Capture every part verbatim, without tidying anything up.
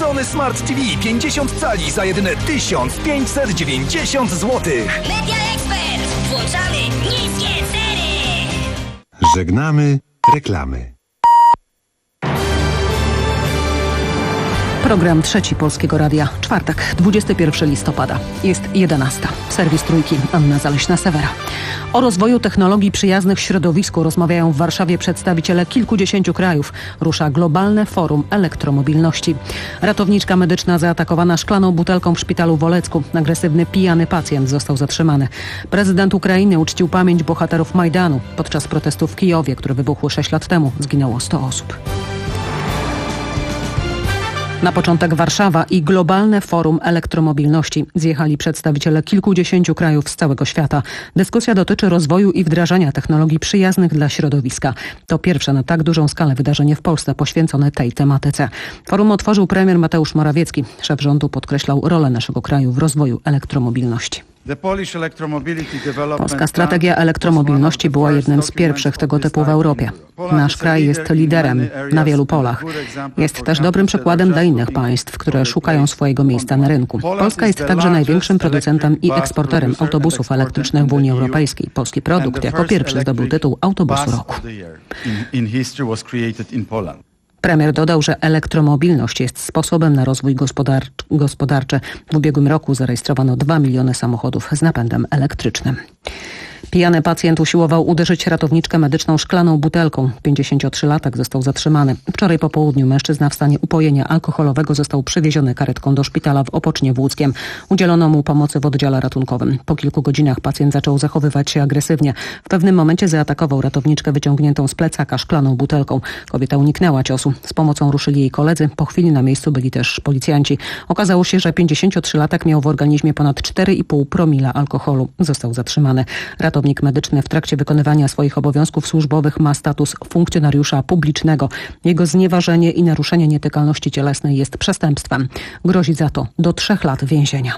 Sony Smart T V pięćdziesiąt cali za jedyne tysiąc pięćset dziewięćdziesiąt złotych. Media Expert. Włączamy niskie ceny. Żegnamy reklamy. Program Trzeci Polskiego Radia. Czwartek, dwudziestego pierwszego listopada. Jest jedenasta. Serwis Trójki. Anna Zaleśna-Sewera. O rozwoju technologii przyjaznych środowisku rozmawiają w Warszawie przedstawiciele kilkudziesięciu krajów. Rusza globalne forum elektromobilności. Ratowniczka medyczna zaatakowana szklaną butelką w szpitalu w Olecku. Agresywny, pijany pacjent został zatrzymany. Prezydent Ukrainy uczcił pamięć bohaterów Majdanu. Podczas protestów w Kijowie, które wybuchły sześć lat temu, zginęło sto osób. Na początek Warszawa i globalne forum elektromobilności. Zjechali przedstawiciele kilkudziesięciu krajów z całego świata. Dyskusja dotyczy rozwoju i wdrażania technologii przyjaznych dla środowiska. To pierwsze na tak dużą skalę wydarzenie w Polsce poświęcone tej tematyce. Forum otworzył premier Mateusz Morawiecki. Szef rządu podkreślał rolę naszego kraju w rozwoju elektromobilności. Polska strategia elektromobilności była jednym z pierwszych tego typu w Europie. Nasz kraj jest liderem na wielu polach. Jest też dobrym przykładem dla innych państw, które szukają swojego miejsca na rynku. Polska jest także największym producentem i eksporterem autobusów elektrycznych w Unii Europejskiej. Polski produkt jako pierwszy zdobył tytuł Autobusu Roku. Premier dodał, że elektromobilność jest sposobem na rozwój gospodarczy. gospodarczy. W ubiegłym roku zarejestrowano dwa miliony samochodów z napędem elektrycznym. Pijany pacjent usiłował uderzyć ratowniczkę medyczną szklaną butelką. pięćdziesięciotrzylatek został zatrzymany. Wczoraj po południu mężczyzna w stanie upojenia alkoholowego został przewieziony karetką do szpitala w Opocznie Włódzkiem. Udzielono mu pomocy w oddziale ratunkowym. Po kilku godzinach pacjent zaczął zachowywać się agresywnie. W pewnym momencie zaatakował ratowniczkę wyciągniętą z plecaka szklaną butelką. Kobieta uniknęła ciosu. Z pomocą ruszyli jej koledzy. Po chwili na miejscu byli też policjanci. Okazało się, że pięćdziesięciotrzylatek miał w organizmie ponad cztery i pół promila alkoholu. Został zatrzymany. Ratownik medyczny w trakcie wykonywania swoich obowiązków służbowych ma status funkcjonariusza publicznego. Jego znieważenie i naruszenie nietykalności cielesnej jest przestępstwem. Grozi za to do trzech lat więzienia.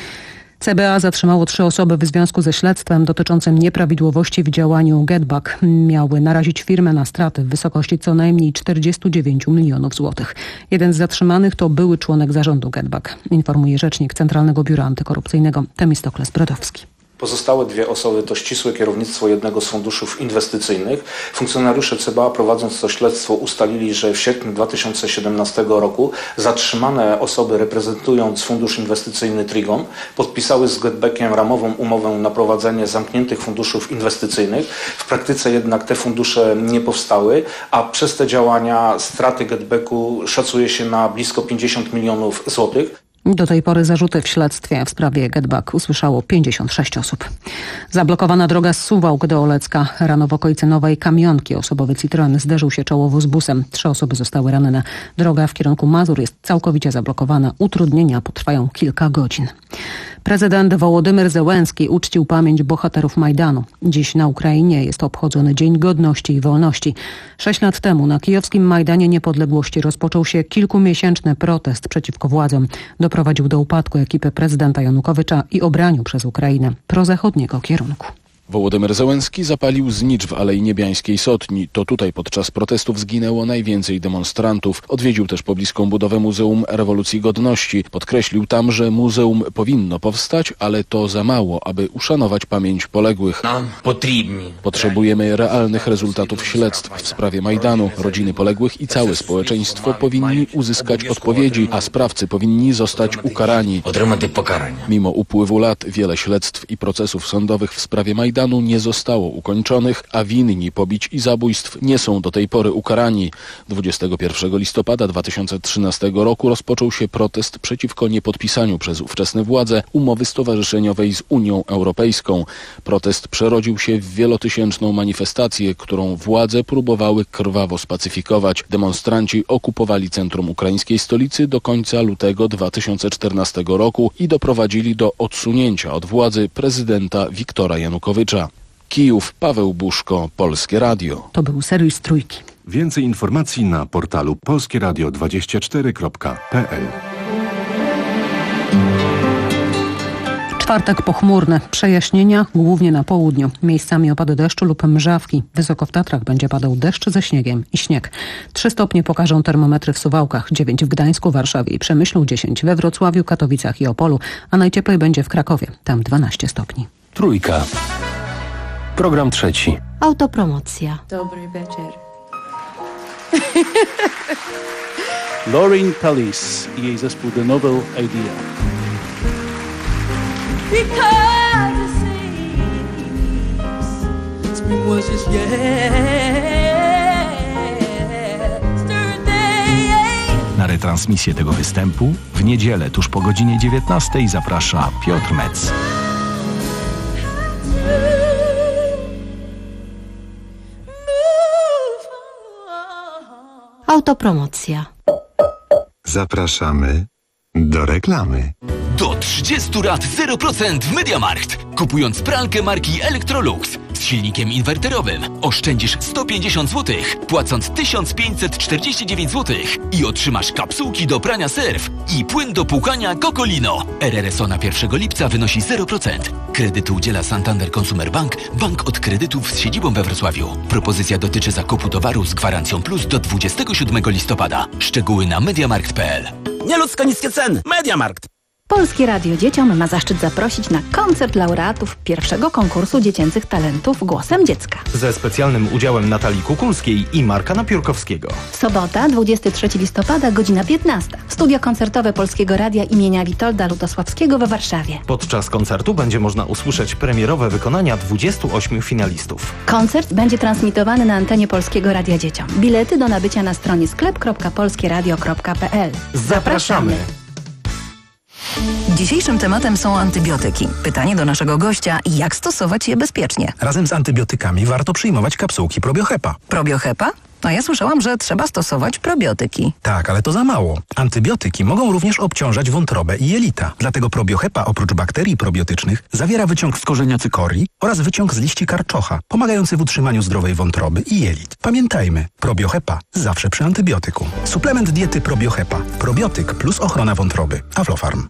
C B A zatrzymało trzy osoby w związku ze śledztwem dotyczącym nieprawidłowości w działaniu GetBack. Miały narazić firmę na straty w wysokości co najmniej czterdziestu dziewięciu milionów złotych. Jeden z zatrzymanych to były członek zarządu GetBack, informuje rzecznik Centralnego Biura Antykorupcyjnego Temistokles Brodowski. Pozostałe dwie osoby to ścisłe kierownictwo jednego z funduszów inwestycyjnych. Funkcjonariusze C B A, prowadząc to śledztwo, ustalili, że w sierpniu dwa tysiące siedemnastego roku zatrzymane osoby, reprezentując fundusz inwestycyjny Trigon, podpisały z GetBackiem ramową umowę na prowadzenie zamkniętych funduszów inwestycyjnych. W praktyce jednak te fundusze nie powstały, a przez te działania straty GetBacku szacuje się na blisko pięćdziesiąt milionów złotych. Do tej pory zarzuty w śledztwie w sprawie GetBack usłyszało pięćdziesiąt sześć osób. Zablokowana droga z Suwałk do Olecka. Rano w okolicy Nowej Kamionki osobowy Citroen zderzył się czołowo z busem. Trzy osoby zostały ranne. Droga w kierunku Mazur jest całkowicie zablokowana. Utrudnienia potrwają kilka godzin. Prezydent Wołodymyr Zełenski uczcił pamięć bohaterów Majdanu. Dziś na Ukrainie jest obchodzony Dzień Godności i Wolności. Sześć lat temu na kijowskim Majdanie Niepodległości rozpoczął się kilkumiesięczny protest przeciwko władzom. Doprowadził do upadku ekipy prezydenta Janukowycza i obraniu przez Ukrainę prozachodniego kierunku. Wołodymyr Zełenski zapalił znicz w Alei Niebiańskiej Sotni. To tutaj podczas protestów zginęło najwięcej demonstrantów. Odwiedził też pobliską budowę Muzeum Rewolucji Godności. Podkreślił tam, że muzeum powinno powstać, ale to za mało, aby uszanować pamięć poległych. Potrzebujemy realnych rezultatów śledztw w sprawie Majdanu. Rodziny poległych i całe społeczeństwo powinni uzyskać odpowiedzi, a sprawcy powinni zostać ukarani. Mimo upływu lat wiele śledztw i procesów sądowych w sprawie Majdanu nie zostało ukończonych, a winni pobić i zabójstw nie są do tej pory ukarani. dwudziestego pierwszego listopada dwa tysiące trzynastego roku rozpoczął się protest przeciwko niepodpisaniu przez ówczesne władze umowy stowarzyszeniowej z Unią Europejską. Protest przerodził się w wielotysięczną manifestację, którą władze próbowały krwawo spacyfikować. Demonstranci okupowali centrum ukraińskiej stolicy do końca lutego dwa tysiące czternastego roku i doprowadzili do odsunięcia od władzy prezydenta Wiktora Janukowycza. Kijów, Paweł Buszko, Polskie Radio. To był serwis Trójki. Więcej informacji na portalu polskie radio dwadzieścia cztery kropka p l. Czwartek pochmurny. Przejaśnienia głównie na południu. Miejscami opady deszczu lub mrzawki. Wysoko w Tatrach będzie padał deszcz ze śniegiem i śnieg. Trzy stopnie pokażą termometry w Suwałkach, dziewięć w Gdańsku, Warszawie i Przemyślu, dziesięć we Wrocławiu, Katowicach i Opolu, a najcieplej będzie w Krakowie. Tam dwanaście stopni. Trójka. Program trzeci. Autopromocja. Dobry wieczór. Lauren Palis i jej zespół The Novel Idea. Na retransmisję tego występu w niedzielę tuż po godzinie dziewiętnastej zaprasza Piotr Metz. Autopromocja. Zapraszamy do reklamy. Do trzydziestu lat zero procent w MediaMarkt. Kupując pralkę marki Electrolux z silnikiem inwerterowym oszczędzisz sto pięćdziesiąt złotych, płacąc tysiąc pięćset czterdzieści dziewięć złotych i otrzymasz kapsułki do prania serw i płyn do płukania Cocolino. R R S O na pierwszego lipca wynosi zero procent. Kredytu udziela Santander Consumer Bank, bank od kredytów z siedzibą we Wrocławiu. Propozycja dotyczy zakupu towaru z gwarancją plus do dwudziestego siódmego listopada. Szczegóły na mediamarkt kropka p l. Nieludzko niskie ceny. MediaMarkt. Polskie Radio Dzieciom ma zaszczyt zaprosić na koncert laureatów pierwszego konkursu dziecięcych talentów Głosem Dziecka. Ze specjalnym udziałem Natalii Kukulskiej i Marka Napiórkowskiego. Sobota, dwudziestego trzeciego listopada, godzina piętnasta. Studio koncertowe Polskiego Radia imienia Witolda Lutosławskiego we Warszawie. Podczas koncertu będzie można usłyszeć premierowe wykonania dwudziestu ośmiu finalistów. Koncert będzie transmitowany na antenie Polskiego Radia Dzieciom. Bilety do nabycia na stronie sklep kropka polskie radio kropka p l. Zapraszamy! Dzisiejszym tematem są antybiotyki. Pytanie do naszego gościa, jak stosować je bezpiecznie? Razem z antybiotykami warto przyjmować kapsułki probiohepa. Probiohepa? No ja słyszałam, że trzeba stosować probiotyki. Tak, ale to za mało. Antybiotyki mogą również obciążać wątrobę i jelita. Dlatego probiohepa oprócz bakterii probiotycznych zawiera wyciąg z korzenia cykorii oraz wyciąg z liści karczocha, pomagający w utrzymaniu zdrowej wątroby i jelit. Pamiętajmy, probiohepa zawsze przy antybiotyku. Suplement diety probiohepa. Probiotyk plus ochrona wątroby. Aflofarm.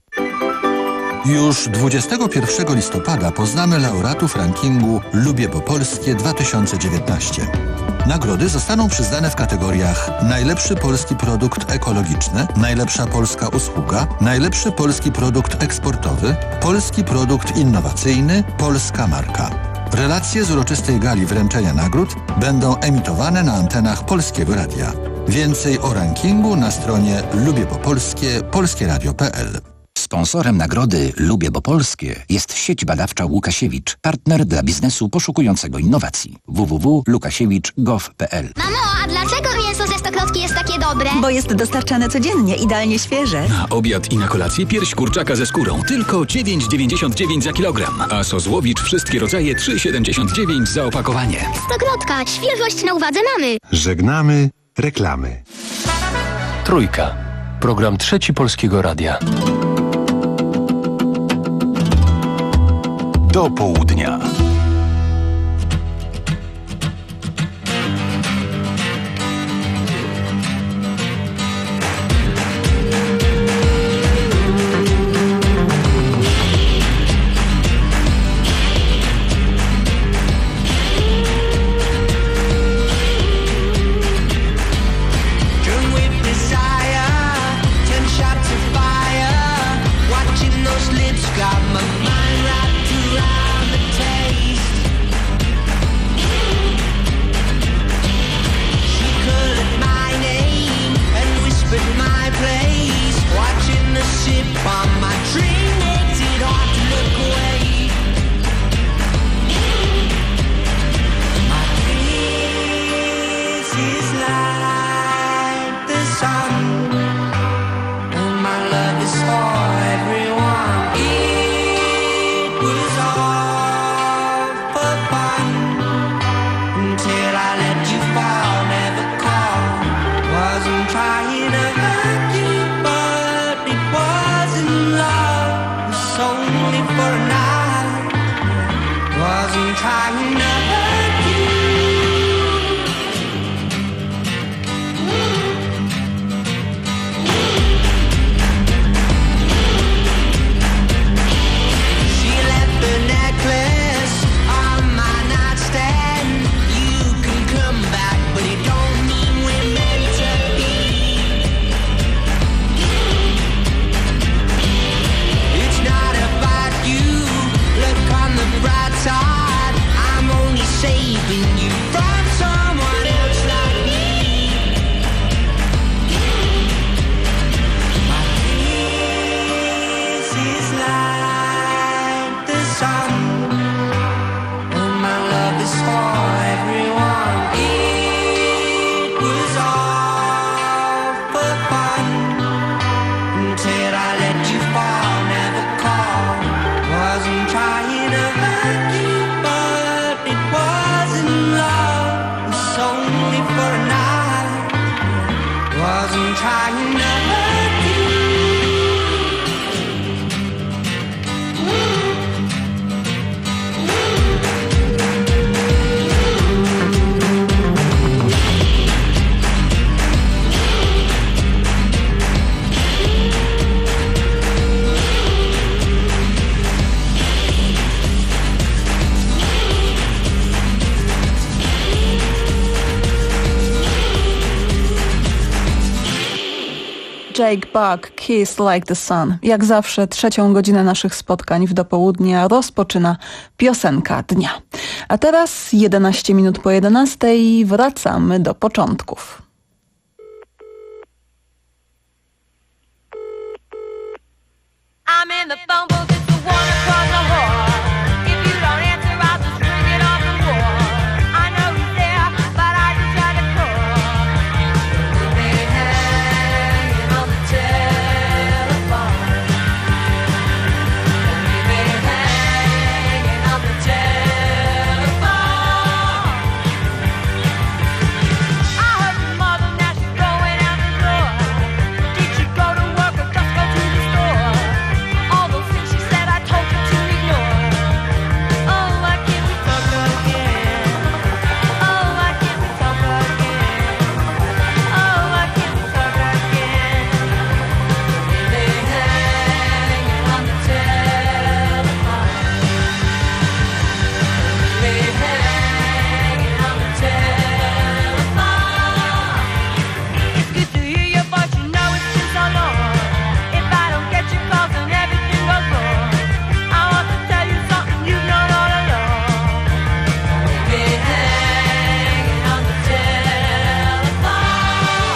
Już dwudziestego pierwszego listopada poznamy laureatów rankingu Lubię po Polskie dwa tysiące dziewiętnaście. Nagrody zostaną przyznane w kategoriach najlepszy polski produkt ekologiczny, najlepsza polska usługa, najlepszy polski produkt eksportowy, polski produkt innowacyjny, polska marka. Relacje z uroczystej gali wręczenia nagród będą emitowane na antenach Polskiego Radia. Więcej o rankingu na stronie lubię po polskie polskie radio kropka p l. Sponsorem nagrody Lubię bo Polskie jest sieć badawcza Łukasiewicz, partner dla biznesu poszukującego innowacji. w w w kropka łukasiewicz kropka gov kropka p l. Mamo, a dlaczego mięso ze Stokrotki jest takie dobre? Bo jest dostarczane codziennie, idealnie świeże. Na obiad i na kolację pierś kurczaka ze skórą. Tylko dziewięć dziewięćdziesiąt dziewięć za kilogram. A sos Łowicz wszystkie rodzaje trzy siedemdziesiąt dziewięć za opakowanie. Stokrotka, świeżość na uwadze mamy. Żegnamy reklamy. Trójka. Program trzeci Polskiego Radia. Do południa. Got my mind wrapped around the table. Jake Buck, Kiss Like the Sun. Jak zawsze trzecią godzinę naszych spotkań w dopołudnia rozpoczyna piosenka dnia. A teraz jedenaście minut po jedenastej wracamy do początków. I'm in the phone booth, it's the one across the hall. If you don't answer, I'll just ring it off the wall. I know he's there, but I just try to call. We've been hanging on the telephone. We've been hanging on the telephone. I heard your mother, now she's going out the door. Did she go to work or just go to the store? All those things she said I told you to ignore. Oh, why can't we talk again? Oh, why can't we talk again? Oh, why can't we talk again? We've been hanging on the telephone. We've been hanging on the telephone. It's good to hear your voice, you know it's been so long. If I don't get your calls, then everything goes wrong. I want to tell you something you've known all along. We've been hanging on the telephone.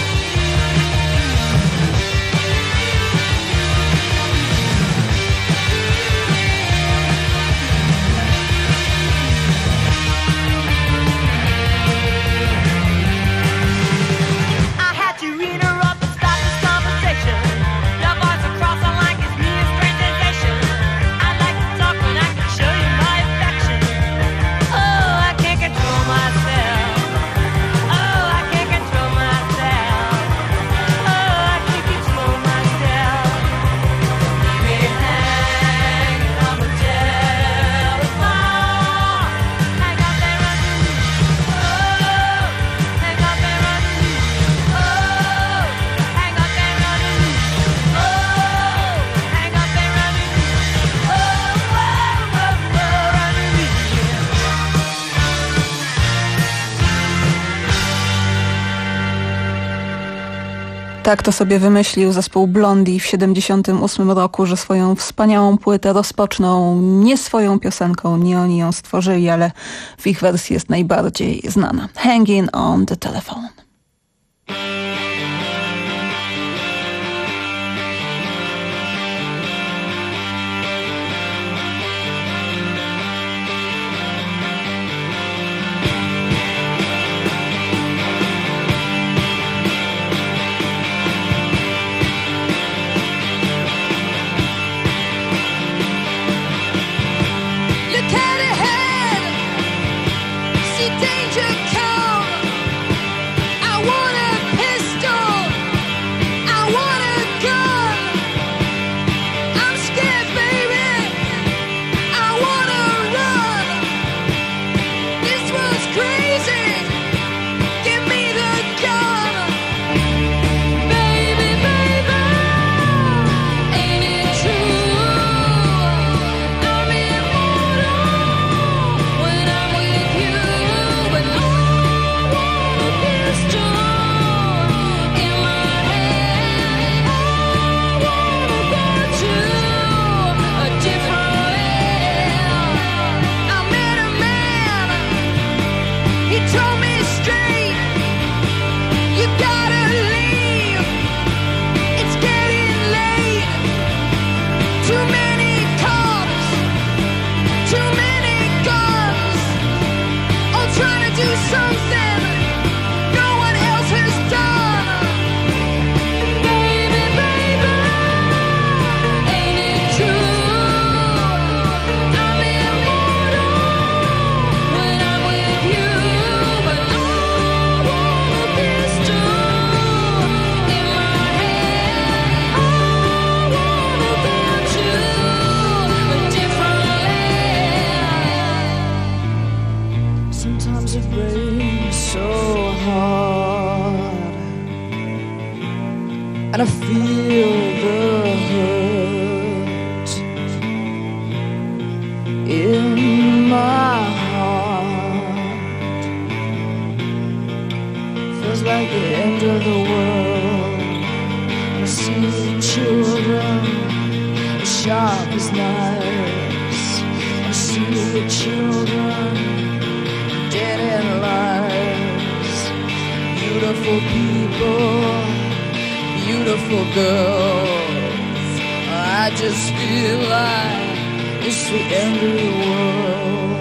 I had to interrupt and stop this conversation. Your voice across the line gives me a strange sensation. I'd like to talk when I can show you my affection. Oh, I can't control myself. Oh, I can't control myself. Oh, I can't control myself. We've been hanging on the telephone. Hang up and run to me. Oh, hang up and run to me. Oh, hang up and run to me. Oh, hang up and run to me. Oh, whoa, whoa, whoa, run to me. Tak to sobie wymyślił zespół Blondie w siedemdziesiątym ósmym roku, że swoją wspaniałą płytę rozpoczną nie swoją piosenką, nie oni ją stworzyli, ale w ich wersji jest najbardziej znana. Hanging on the Telephone. Look at ahead, see danger come. see children sharp as knives. I see the children dead in lives. Beautiful people, beautiful girls. I just feel like it's the end of the world.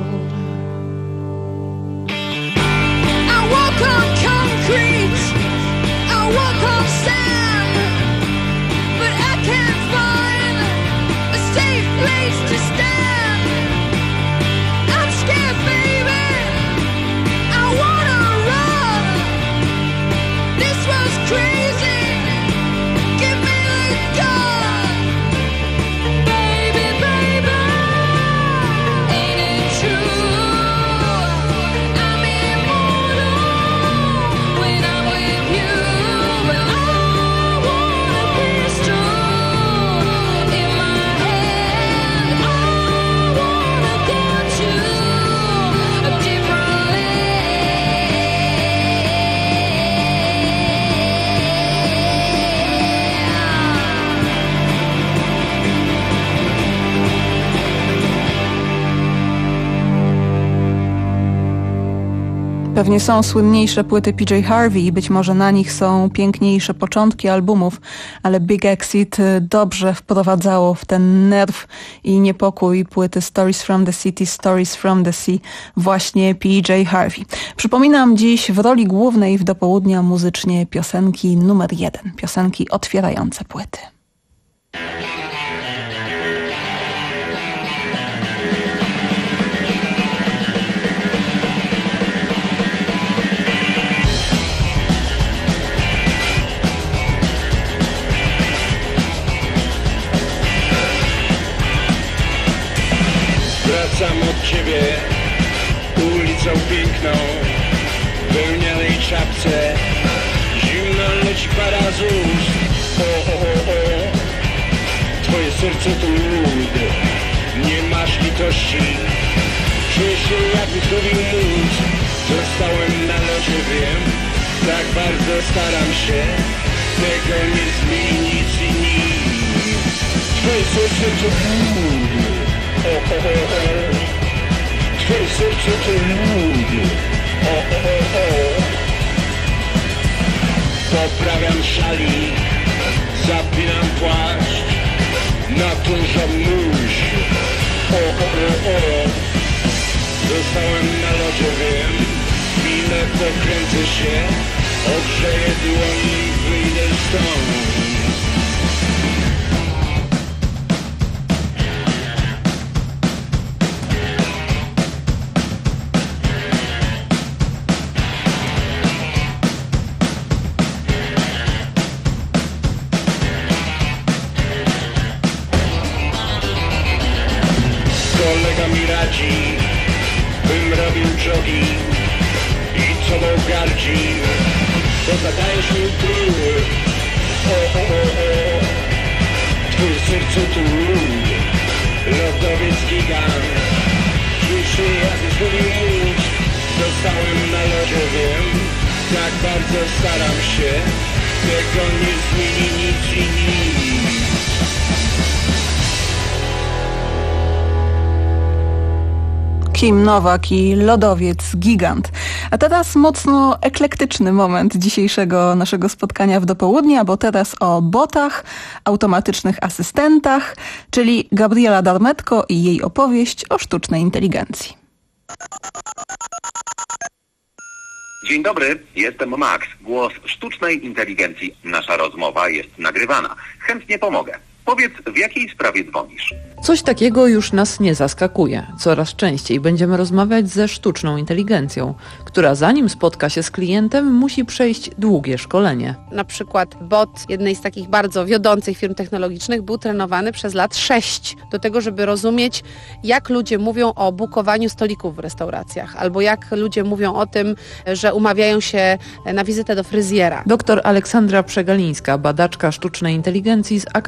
I walk on concrete, I walk on sand, but I can't find a safe place to stand. I'm scared, baby, I wanna run. This was crazy, give me the gun. Baby, baby, ain't it true? I'm immortal when I'm with you. But I want a pistol in my hand. I wanna go to a different land. Pewnie są słynniejsze płyty P J Harvey i być może na nich są piękniejsze początki albumów, ale Big Exit y, dobrze wprowadzało w ten nerw i niepokój płyty Stories from the City, Stories from the Sea właśnie P J Harvey. Przypominam dziś w roli głównej w Dopołudnia muzycznie piosenki numer jeden, piosenki otwierające płyty. Wracam od ciebie ulicą piękną, w wełnianej czapce, zimno leci para z ust. O, o, o, o, twoje serce to lód, nie masz litości, czuję się jakby zgubił mózg. Zostałem na lodzie, wiem, tak bardzo staram się, tego nie zmieni nic i nic. Twoje serce to lód. O, o, o, o, twoje serce to lód. O, o, o, o, poprawiam szali, zapinam płaszcz, naturzam nóż. O, o, o, o, zostałem na lodzie, wiem, chwilę pokręcę się, ogrzeję dłoni i wyjdę stąd. Kolega mi radzi, bym robił jogging i tobą gardzi, bo zadajesz mi trud. O, o, o, o, twoje serce to lód, lodowiec gigant, czuję się jakby zgubił mózg. Zostałem na lodzie, wiem, tak bardzo staram się, tego nie zmieni nic i nic. Kim Nowak i Lodowiec Gigant. A teraz mocno eklektyczny moment dzisiejszego naszego spotkania w Dopołudnia, bo teraz o botach, automatycznych asystentach, czyli Gabriela Darmetko i jej opowieść o sztucznej inteligencji. Dzień dobry, jestem Max, głos sztucznej inteligencji. Nasza rozmowa jest nagrywana. Chętnie pomogę. Powiedz, w jakiej sprawie dzwonisz? Coś takiego już nas nie zaskakuje. Coraz częściej będziemy rozmawiać ze sztuczną inteligencją, która zanim spotka się z klientem, musi przejść długie szkolenie. Na przykład bot jednej z takich bardzo wiodących firm technologicznych był trenowany przez lat sześć do tego, żeby rozumieć, jak ludzie mówią o bukowaniu stolików w restauracjach, albo jak ludzie mówią o tym, że umawiają się na wizytę do fryzjera. Doktor Aleksandra Przegalińska, badaczka sztucznej inteligencji z Akademii Leona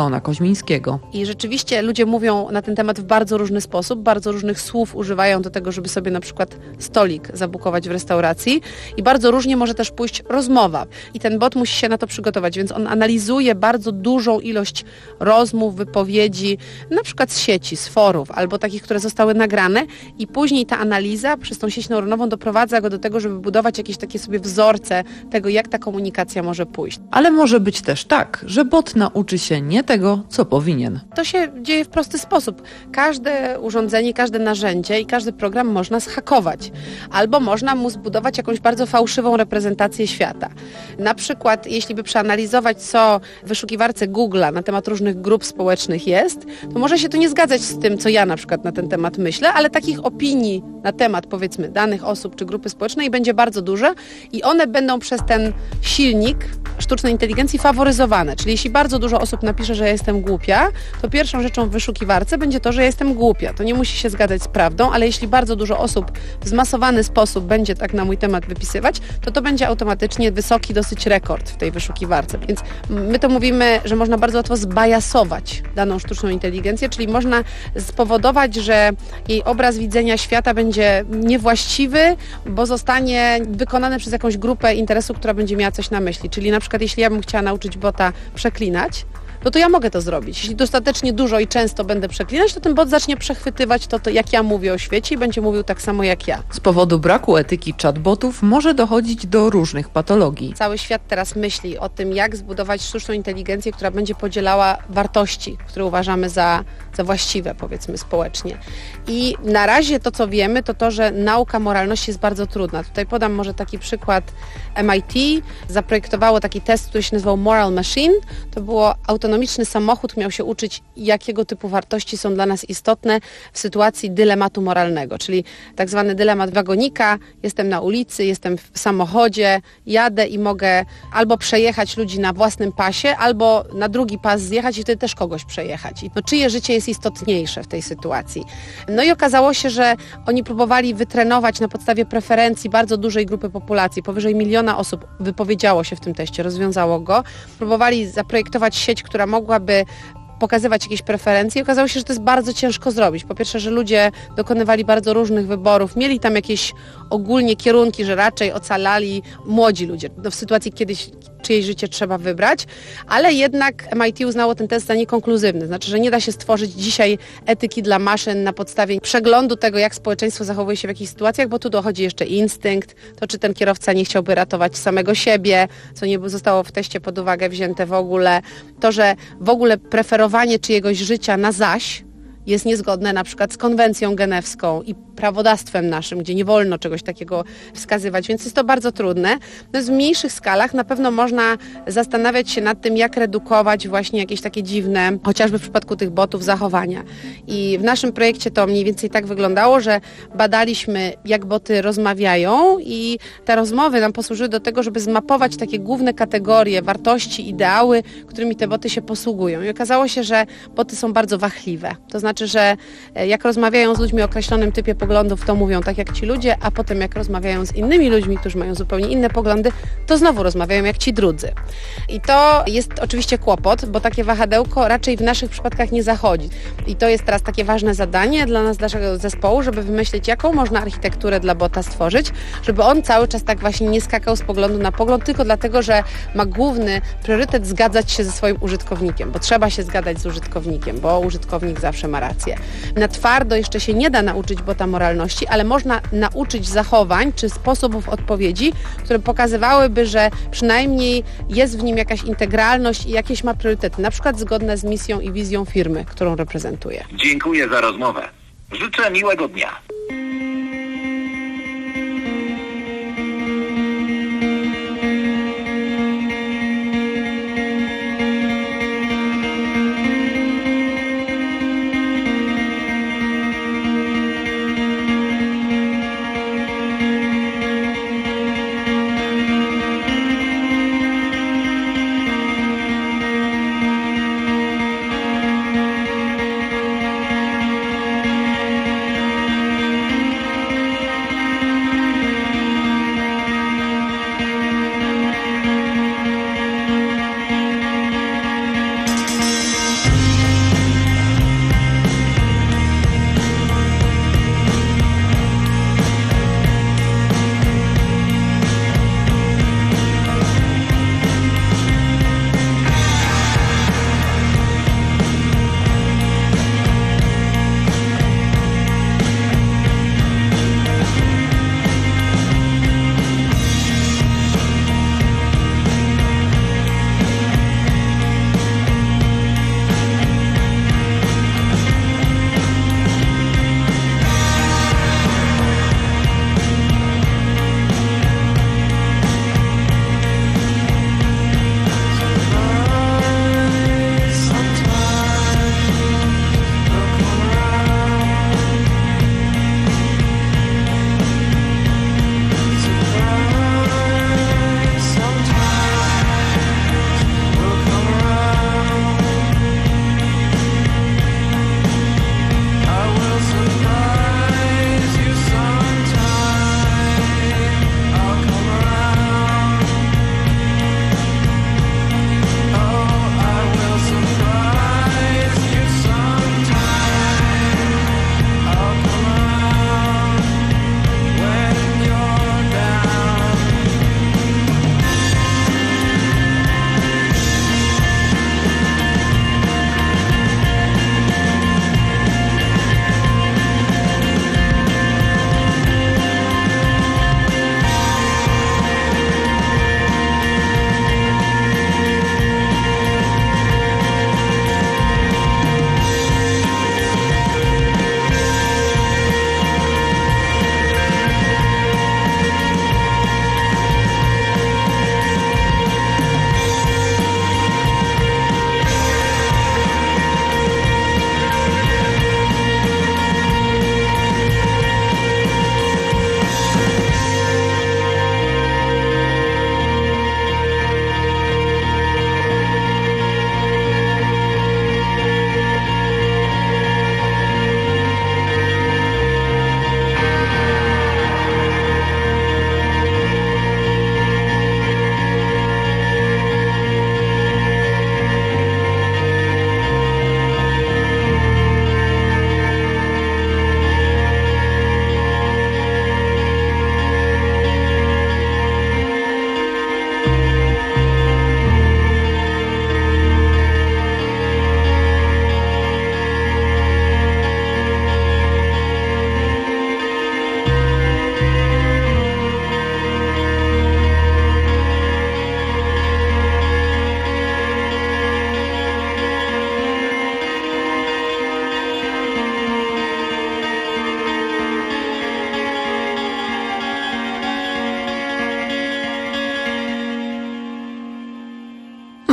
Leona Koźmińskiego. I rzeczywiście ludzie mówią na ten temat w bardzo różny sposób, bardzo różnych słów używają do tego, żeby sobie na przykład stolik zabukować w restauracji i bardzo różnie może też pójść rozmowa. I ten bot musi się na to przygotować, więc on analizuje bardzo dużą ilość rozmów, wypowiedzi, na przykład z sieci, z forów, albo takich, które zostały nagrane i później ta analiza przez tą sieć neuronową doprowadza go do tego, żeby budować jakieś takie sobie wzorce tego, jak ta komunikacja może pójść. Ale może być też tak, że bot nauczy się nie tego, co powinien. To się dzieje w prosty sposób. Każde urządzenie, każde narzędzie i każdy program można zhakować. Albo można mu zbudować jakąś bardzo fałszywą reprezentację świata. Na przykład, jeśli by przeanalizować, co w wyszukiwarce Google'a na temat różnych grup społecznych jest, to może się to nie zgadzać z tym, co ja na przykład na ten temat myślę, ale takich opinii na temat, powiedzmy, danych osób czy grupy społecznej będzie bardzo dużo i one będą przez ten silnik sztucznej inteligencji faworyzowane. Czyli jeśli bardzo dużo osób napisze, że ja jestem głupia, to pierwszą rzeczą w wyszukiwarce będzie to, że ja jestem głupia. To nie musi się zgadzać z prawdą, ale jeśli bardzo dużo osób w zmasowany sposób będzie tak na mój temat wypisywać, to to będzie automatycznie wysoki dosyć rekord w tej wyszukiwarce. Więc my to mówimy, że można bardzo łatwo zbajasować daną sztuczną inteligencję, czyli można spowodować, że jej obraz widzenia świata będzie niewłaściwy, bo zostanie wykonany przez jakąś grupę interesu, która będzie miała coś na myśli. Czyli na przykład jeśli ja bym chciała nauczyć bota przeklinać, no to ja mogę to zrobić. Jeśli dostatecznie dużo i często będę przeklinać, to ten bot zacznie przechwytywać to, to, jak ja mówię o świecie i będzie mówił tak samo jak ja. Z powodu braku etyki chatbotów może dochodzić do różnych patologii. Cały świat teraz myśli o tym, jak zbudować sztuczną inteligencję, która będzie podzielała wartości, które uważamy za, za właściwe, powiedzmy, społecznie. I na razie to, co wiemy, to to, że nauka moralności jest bardzo trudna. Tutaj podam może taki przykład. M I T zaprojektowało taki test, który się nazywał Moral Machine. To było autonomiczny samochód, miał się uczyć, jakiego typu wartości są dla nas istotne w sytuacji dylematu moralnego, czyli tak zwany dylemat wagonika. Jestem na ulicy, jestem w samochodzie, jadę i mogę albo przejechać ludzi na własnym pasie, albo na drugi pas zjechać i wtedy też kogoś przejechać. I no, czyje życie jest istotniejsze w tej sytuacji? No i okazało się, że oni próbowali wytrenować na podstawie preferencji bardzo dużej grupy populacji, powyżej miliona osób wypowiedziało się w tym teście, rozwiązało go. Próbowali zaprojektować sieć, która mogłaby pokazywać jakieś preferencje i okazało się, że to jest bardzo ciężko zrobić. Po pierwsze, że ludzie dokonywali bardzo różnych wyborów, mieli tam jakieś ogólnie kierunki, że raczej ocalali młodzi ludzie. No, w sytuacji kiedyś czyjeś życie trzeba wybrać, ale jednak M I T uznało ten test za niekonkluzywny. Znaczy, że nie da się stworzyć dzisiaj etyki dla maszyn na podstawie przeglądu tego, jak społeczeństwo zachowuje się w jakichś sytuacjach, bo tu dochodzi jeszcze instynkt, to czy ten kierowca nie chciałby ratować samego siebie, co nie zostało w teście pod uwagę wzięte w ogóle. To, że w ogóle preferowanie czyjegoś życia na zaś jest niezgodne na przykład z konwencją genewską i prawodawstwem naszym, gdzie nie wolno czegoś takiego wskazywać, więc jest to bardzo trudne. No, w mniejszych skalach na pewno można zastanawiać się nad tym, jak redukować właśnie jakieś takie dziwne, chociażby w przypadku tych botów, zachowania. I w naszym projekcie to mniej więcej tak wyglądało, że badaliśmy, jak boty rozmawiają i te rozmowy nam posłużyły do tego, żeby zmapować takie główne kategorie, wartości, ideały, którymi te boty się posługują. I okazało się, że boty są bardzo wahliwe. To znaczy, że jak rozmawiają z ludźmi o określonym typie poglądów, to mówią tak jak ci ludzie, a potem jak rozmawiają z innymi ludźmi, którzy mają zupełnie inne poglądy, to znowu rozmawiają jak ci drudzy. I to jest oczywiście kłopot, bo takie wahadełko raczej w naszych przypadkach nie zachodzi. I to jest teraz takie ważne zadanie dla nas, naszego zespołu, żeby wymyślić, jaką można architekturę dla bota stworzyć, żeby on cały czas tak właśnie nie skakał z poglądu na pogląd, tylko dlatego, że ma główny priorytet zgadzać się ze swoim użytkownikiem, bo trzeba się zgadzać z użytkownikiem, bo użytkownik zawsze ma rację. Na twardo jeszcze się nie da nauczyć bota moralności, ale można nauczyć zachowań czy sposobów odpowiedzi, które pokazywałyby, że przynajmniej jest w nim jakaś integralność i jakieś ma priorytety, na przykład zgodne z misją i wizją firmy, którą reprezentuje. Dziękuję za rozmowę. Życzę miłego dnia.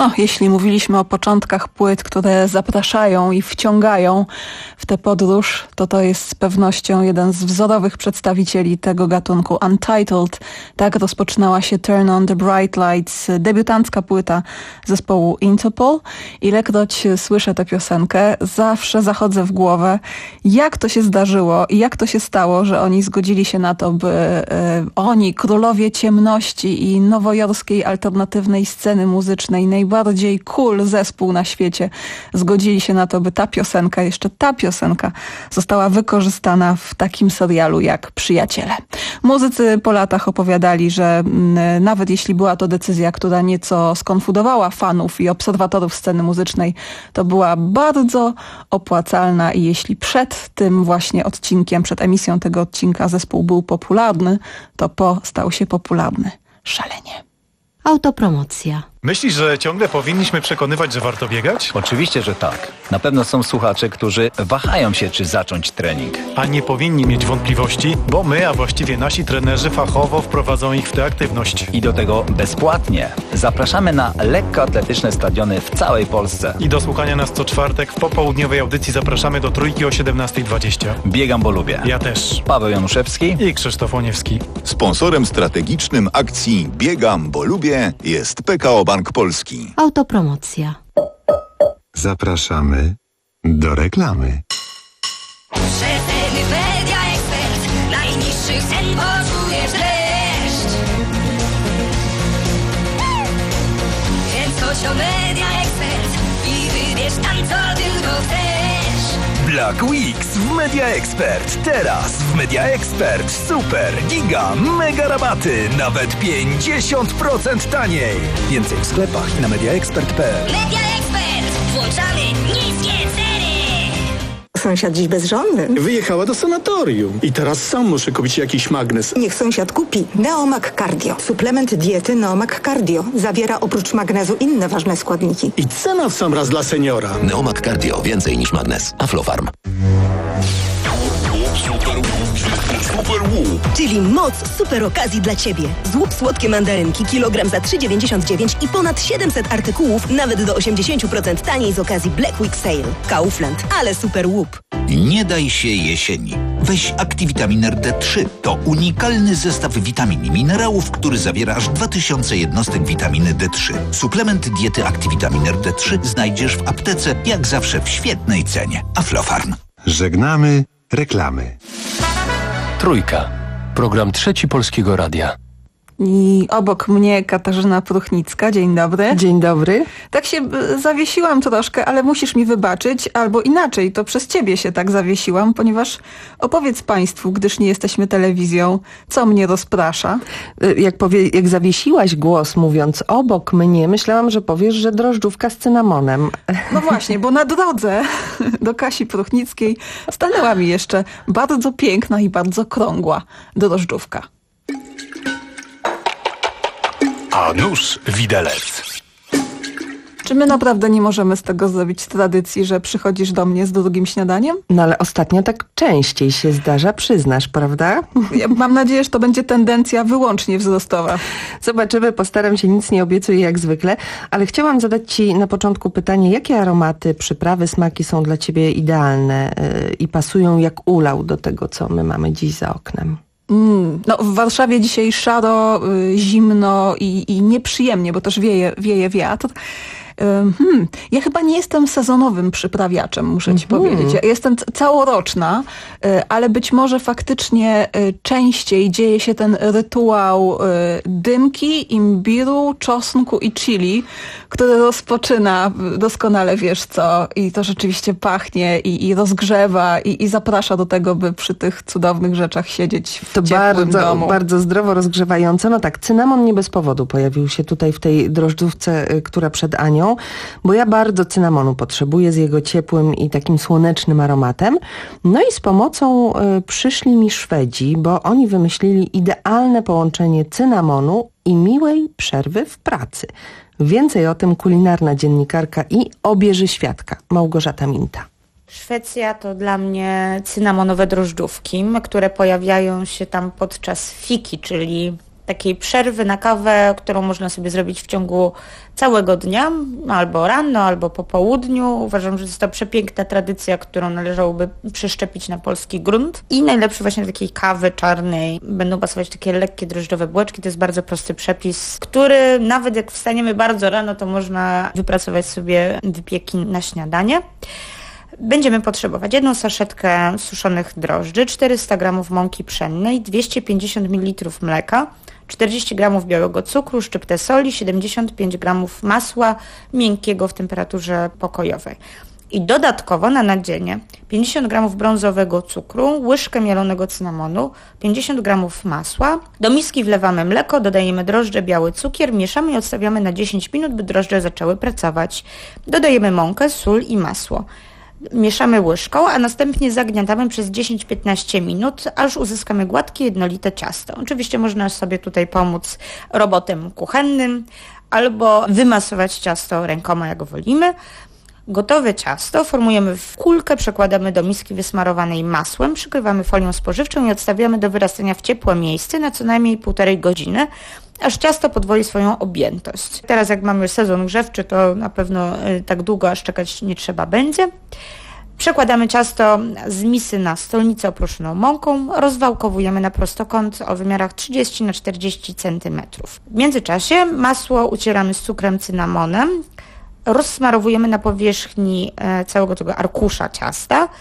No, jeśli mówiliśmy o początkach płyt, które zapraszają i wciągają w tę podróż, to to jest z pewnością jeden z wzorowych przedstawicieli tego gatunku. Untitled, tak rozpoczynała się Turn on the Bright Lights, debiutancka płyta zespołu Interpol. Ilekroć słyszę tę piosenkę, zawsze zachodzę w głowę, jak to się zdarzyło i jak to się stało, że oni zgodzili się na to, by e, oni, królowie ciemności i nowojorskiej alternatywnej sceny muzycznej, najbardziej cool zespół na świecie, zgodzili się na to, by ta piosenka, jeszcze ta piosenka została wykorzystana w takim serialu jak Przyjaciele. Muzycy po latach opowiadali, że m, nawet jeśli była to decyzja, która nieco skonfudowała fanów i obserwatorów sceny muzycznej, to była bardzo opłacalna i jeśli przed tym właśnie odcinkiem, przed emisją tego odcinka zespół był popularny, to po stał się popularny szalenie. Autopromocja. Myślisz, że ciągle powinniśmy przekonywać, że warto biegać? Oczywiście, że tak. Na pewno są słuchacze, którzy wahają się, czy zacząć trening. A nie powinni mieć wątpliwości, bo my, a właściwie nasi trenerzy fachowo wprowadzą ich w tę aktywność. I do tego bezpłatnie. Zapraszamy na lekkoatletyczne stadiony w całej Polsce. I do słuchania nas co czwartek w popołudniowej audycji zapraszamy do Trójki o siedemnasta dwadzieścia. Biegam, bo lubię. Ja też. Paweł Januszewski i Krzysztof Łoniewski. Sponsorem strategicznym akcji Biegam, bo lubię jest P K O Bank Polski. Autopromocja. Zapraszamy do reklamy. Rzetelny Media Expert. Najniższy cen poczujesz dreszcz. Więc chodź do Media Expert i wybierz tam, co tylko chcesz. Black Weeks w Media Expert. Teraz w Media Expert super, giga, mega rabaty. Nawet pięćdziesiąt procent taniej. Więcej w sklepach i na mediaexpert kropka p l. Media Expert. Włączamy niskie ceny. Sąsiad dziś bezżonny. Wyjechała do sanatorium i teraz sam muszę kupić jakiś magnes. Niech sąsiad kupi Neomag Cardio. Suplement diety Neomag Cardio. Zawiera oprócz magnezu inne ważne składniki. I cena w sam raz dla seniora. Neomag Cardio. Więcej niż magnes. Aflofarm. Super Łup, czyli moc super okazji dla Ciebie. Złup słodkie mandarynki, kilogram za trzy dziewięćdziesiąt dziewięć i ponad siedemset artykułów, nawet do osiemdziesiąt procent taniej z okazji Black Week Sale. Kaufland, ale super łup. Nie daj się jesieni. Weź Activitamin D trzy. To unikalny zestaw witamin i minerałów, który zawiera aż dwa tysiące jednostek witaminy D trzy. Suplement diety Activitamin D trzy znajdziesz w aptece, jak zawsze w świetnej cenie. Aflofarm. Żegnamy reklamy. Trójka. Program Trzeci Polskiego Radia. I obok mnie Katarzyna Pruchnicka. Dzień dobry. Dzień dobry. Tak się zawiesiłam troszkę, ale musisz mi wybaczyć, albo inaczej, to przez ciebie się tak zawiesiłam, ponieważ opowiedz Państwu, gdyż nie jesteśmy telewizją, co mnie rozprasza. Jak, powie, jak zawiesiłaś głos mówiąc obok mnie, myślałam, że powiesz, że drożdżówka z cynamonem. No właśnie, bo na drodze do Kasi Pruchnickiej stanęła mi jeszcze bardzo piękna i bardzo krągła drożdżówka. A nuż widelec. Czy my naprawdę nie możemy z tego zrobić tradycji, że przychodzisz do mnie z drugim śniadaniem? No ale ostatnio tak częściej się zdarza, przyznasz, prawda? Ja mam nadzieję, że to będzie tendencja wyłącznie wzrostowa. Zobaczymy, postaram się, nic nie obiecuję jak zwykle, ale chciałam zadać Ci na początku pytanie, jakie aromaty, przyprawy, smaki są dla Ciebie idealne yy, i pasują jak ulał do tego, co my mamy dziś za oknem? Mm, no w Warszawie dzisiaj szaro, y, zimno i, i nieprzyjemnie, bo też wieje, wieje wiatr. Hmm, ja chyba nie jestem sezonowym przyprawiaczem, muszę ci Mhm. powiedzieć. Ja jestem c- całoroczna, y, ale być może faktycznie y, częściej dzieje się ten rytuał y, dymki, imbiru, czosnku i chili, który rozpoczyna, y, doskonale wiesz co, i to rzeczywiście pachnie i, i rozgrzewa i, i zaprasza do tego, by przy tych cudownych rzeczach siedzieć w To ciepłym bardzo, domu. bardzo zdrowo rozgrzewające. No tak, cynamon nie bez powodu pojawił się tutaj w tej drożdżówce, y, która przed Anią, bo ja bardzo cynamonu potrzebuję z jego ciepłym i takim słonecznym aromatem. No i z pomocą y, przyszli mi Szwedzi, bo oni wymyślili idealne połączenie cynamonu i miłej przerwy w pracy. Więcej o tym kulinarna dziennikarka i obieży świadka Małgorzata Minta. Szwecja to dla mnie cynamonowe drożdżówki, które pojawiają się tam podczas fiki, czyli takiej przerwy na kawę, którą można sobie zrobić w ciągu całego dnia, albo rano, albo po południu. Uważam, że jest to przepiękna tradycja, którą należałoby przeszczepić na polski grunt. I najlepsze właśnie do takiej kawy czarnej będą pasować takie lekkie drożdżowe bułeczki. To jest bardzo prosty przepis, który nawet jak wstaniemy bardzo rano, to można wypracować sobie wypieki na śniadanie. Będziemy potrzebować jedną saszetkę suszonych drożdży, czterysta gramów mąki pszennej, dwieście pięćdziesiąt mililitrów mleka, czterdzieści gramów białego cukru, szczyptę soli, siedemdziesiąt pięć gramów masła miękkiego w temperaturze pokojowej. I dodatkowo na nadzienie pięćdziesiąt gramów brązowego cukru, łyżkę mielonego cynamonu, pięćdziesiąt gramów masła. Do miski wlewamy mleko, dodajemy drożdże, biały cukier, mieszamy i odstawiamy na dziesięć minut, by drożdże zaczęły pracować. Dodajemy mąkę, sól i masło. Mieszamy łyżką, a następnie zagniatamy przez dziesięć do piętnastu minut, aż uzyskamy gładkie, jednolite ciasto. Oczywiście można sobie tutaj pomóc robotem kuchennym albo wymasować ciasto rękoma, jak wolimy. Gotowe ciasto formujemy w kulkę, przekładamy do miski wysmarowanej masłem, przykrywamy folią spożywczą i odstawiamy do wyrastania w ciepłe miejsce na co najmniej półtorej godziny, aż ciasto podwoi swoją objętość. Teraz jak mamy sezon grzewczy, to na pewno tak długo aż czekać nie trzeba będzie. Przekładamy ciasto z misy na stolnicę oproszoną mąką, rozwałkowujemy na prostokąt o wymiarach trzydzieści na czterdzieści centymetrów. W międzyczasie masło ucieramy z cukrem, cynamonem, rozsmarowujemy na powierzchni całego tego arkusza ciasta,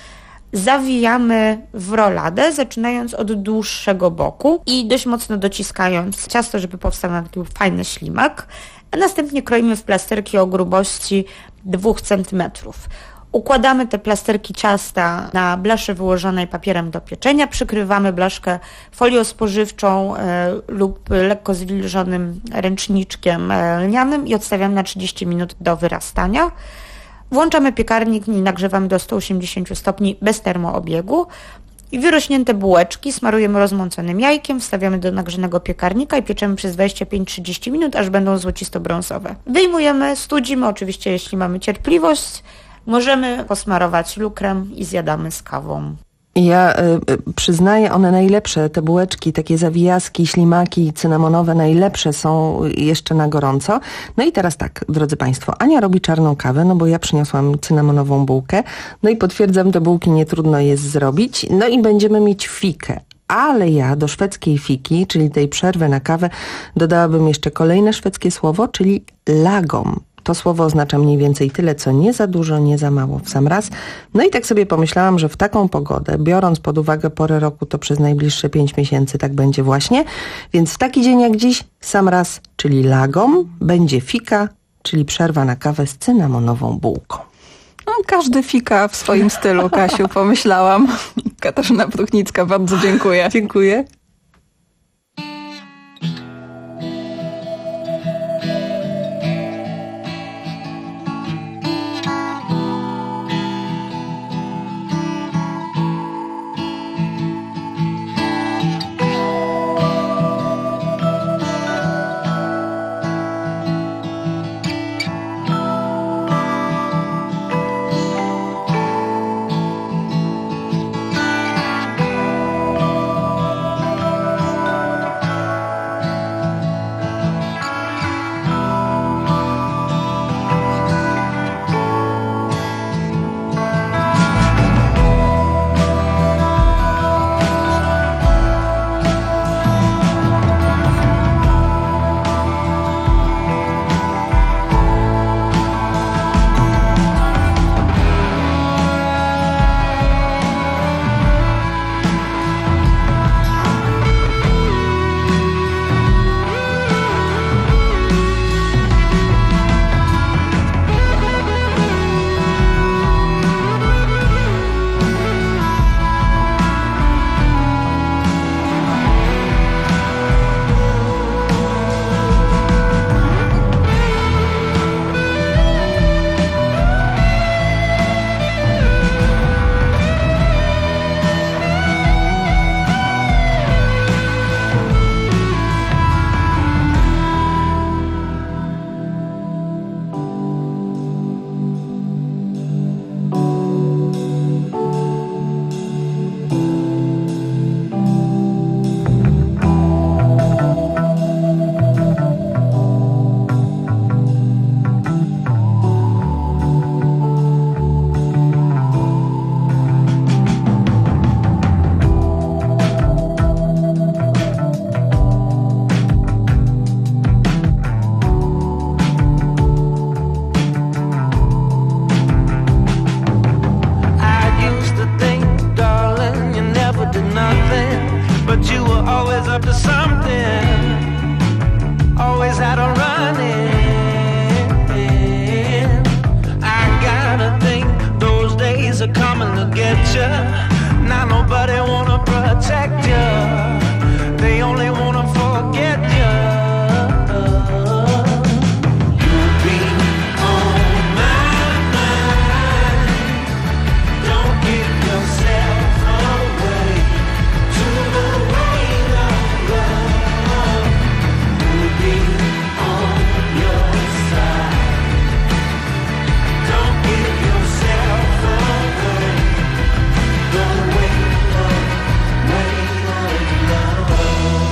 zawijamy w roladę, zaczynając od dłuższego boku i dość mocno dociskając ciasto, żeby powstał nam taki fajny ślimak, a następnie kroimy w plasterki o grubości dwóch centymetrów. Układamy te plasterki ciasta na blaszy wyłożonej papierem do pieczenia, przykrywamy blaszkę folią spożywczą e, lub lekko zwilżonym ręczniczkiem e, lnianym i odstawiamy na trzydzieści minut do wyrastania. Włączamy piekarnik i nagrzewamy do stu osiemdziesięciu stopni bez termoobiegu. I wyrośnięte bułeczki smarujemy rozmąconym jajkiem, wstawiamy do nagrzanego piekarnika i pieczemy przez dwadzieścia pięć do trzydziestu minut, aż będą złocisto-brązowe. Wyjmujemy, studzimy, oczywiście jeśli mamy cierpliwość. Możemy posmarować lukrem i zjadamy z kawą. Ja y, przyznaję, one najlepsze, te bułeczki, takie zawijaski, ślimaki cynamonowe, najlepsze są jeszcze na gorąco. No i teraz tak, drodzy Państwo, Ania robi czarną kawę, no bo ja przyniosłam cynamonową bułkę, no i potwierdzam, te bułki nie trudno jest zrobić, no i będziemy mieć fikę. Ale ja do szwedzkiej fiki, czyli tej przerwy na kawę, dodałabym jeszcze kolejne szwedzkie słowo, czyli lagom. To słowo oznacza mniej więcej tyle, co nie za dużo, nie za mało w sam raz. No i tak sobie pomyślałam, że w taką pogodę, biorąc pod uwagę porę roku, to przez najbliższe pięć miesięcy tak będzie właśnie. Więc w taki dzień jak dziś, sam raz, czyli lagom, będzie fika, czyli przerwa na kawę z cynamonową bułką. No, każdy fika w swoim stylu, Kasiu, pomyślałam. Katarzyna Pruchnicka, bardzo dziękuję. Dziękuję. aliens are coming to get you. Now nobody wanna protect you. They only wanna forget you. You'll be on my mind. Don't give yourself away to the rain of love. You'll be on your side. Don't give yourself away. The weight of, weight of love.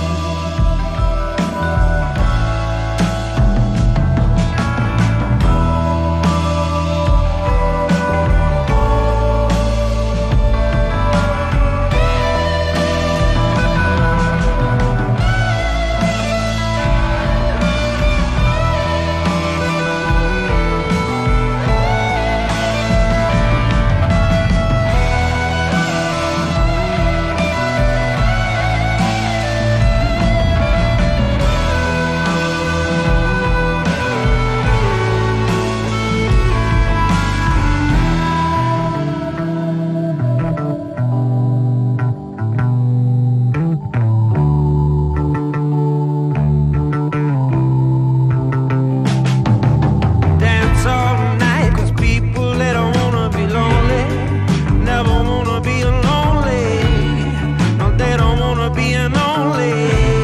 Dance all night, 'cause people, they don't wanna be lonely. Never wanna be lonely. No, they don't wanna be an only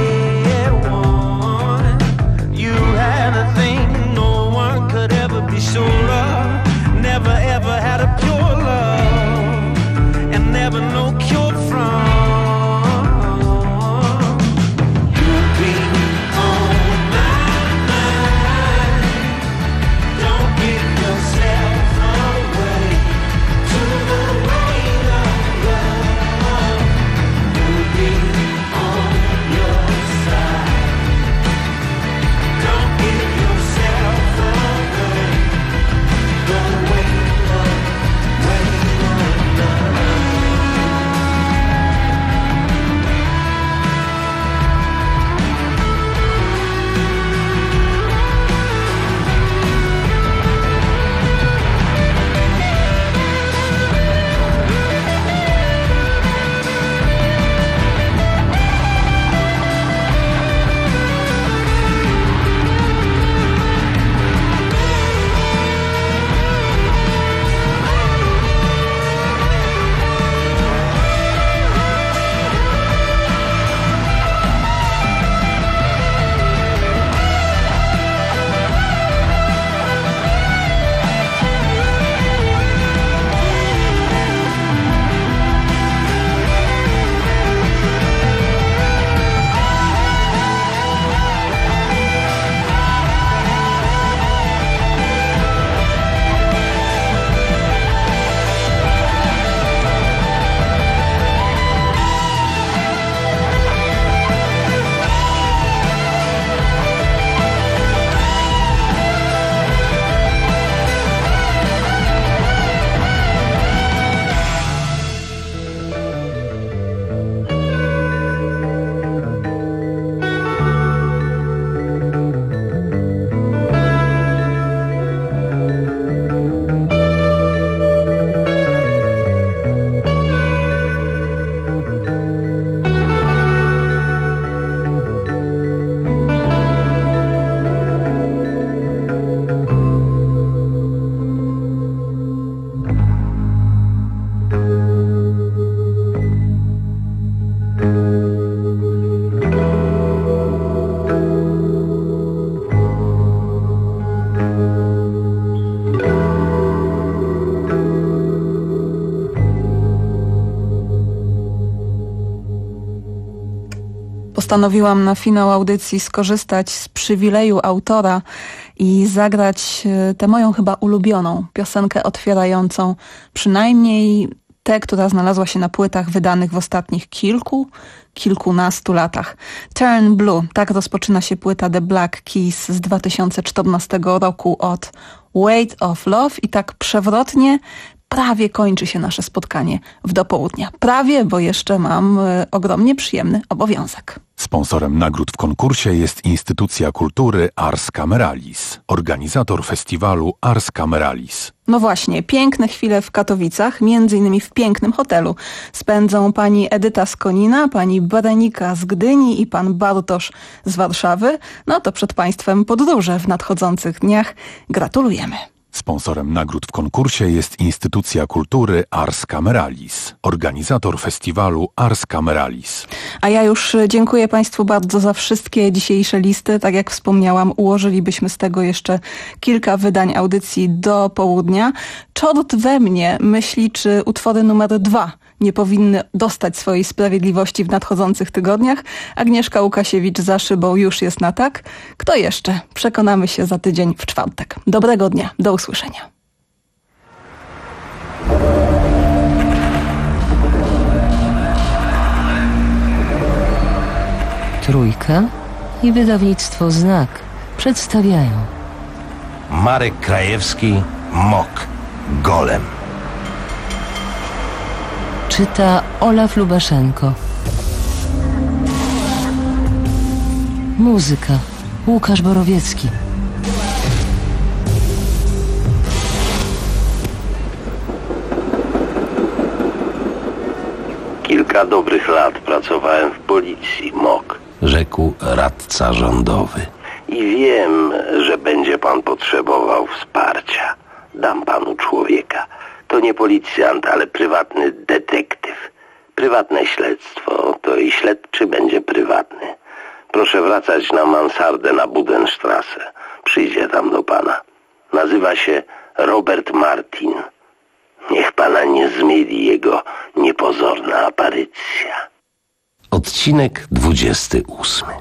one. You had a thing no one could ever be sure of. Never ever had a pure love, and never no cure from. You'll be on my mind. Don't give yourself away to the rain of love. You'll be on your side. Don't give yourself away. The weight of, weight of love. Postanowiłam na finał audycji skorzystać z przywileju autora i zagrać tę moją chyba ulubioną piosenkę otwierającą, przynajmniej tę, która znalazła się na płytach wydanych w ostatnich kilku, kilkunastu latach. Turn Blue, tak rozpoczyna się płyta The Black Keys z dwa tysiące czternastego roku od Weight of Love i tak przewrotnie prawie kończy się nasze spotkanie w dopołudnia. Prawie, bo jeszcze mam y, ogromnie przyjemny obowiązek. Sponsorem nagród w konkursie jest instytucja kultury Ars Cameralis, organizator festiwalu Ars Cameralis. No właśnie, piękne chwile w Katowicach, między innymi w pięknym hotelu, spędzą pani Edyta z Konina, pani Berenika z Gdyni i pan Bartosz z Warszawy. No to przed państwem podróże w nadchodzących dniach. Gratulujemy. Sponsorem nagród w konkursie jest instytucja kultury Ars Cameralis, organizator festiwalu Ars Cameralis. A ja już dziękuję państwu bardzo za wszystkie dzisiejsze listy. Tak jak wspomniałam, ułożylibyśmy z tego jeszcze kilka wydań audycji do południa. Czort we mnie myśli, czy utwory numer dwa nie powinny dostać swojej sprawiedliwości w nadchodzących tygodniach. Agnieszka Łukasiewicz za szybą już jest na tak. Kto jeszcze? Przekonamy się za tydzień w czwartek. Dobrego dnia. Do usłyszenia. Trójka i wydawnictwo Znak przedstawiają Marek Krajewski, Mok, Golem. Czyta Olaf Lubaszenko. Muzyka Łukasz Borowiecki. Kilka dobrych lat pracowałem w policji, Mok, Rzekł radca rządowy. i wiem, że będzie pan potrzebował wsparcia. Dam panu człowieka. To nie policjant, ale prywatny detektyw. Prywatne śledztwo, to i śledczy będzie prywatny. Proszę wracać na mansardę na Budenstrasse. Przyjdzie tam do pana. Nazywa się Robert Martin. Niech pana nie zmyli jego niepozorna aparycja. Odcinek dwudziesty ósmy.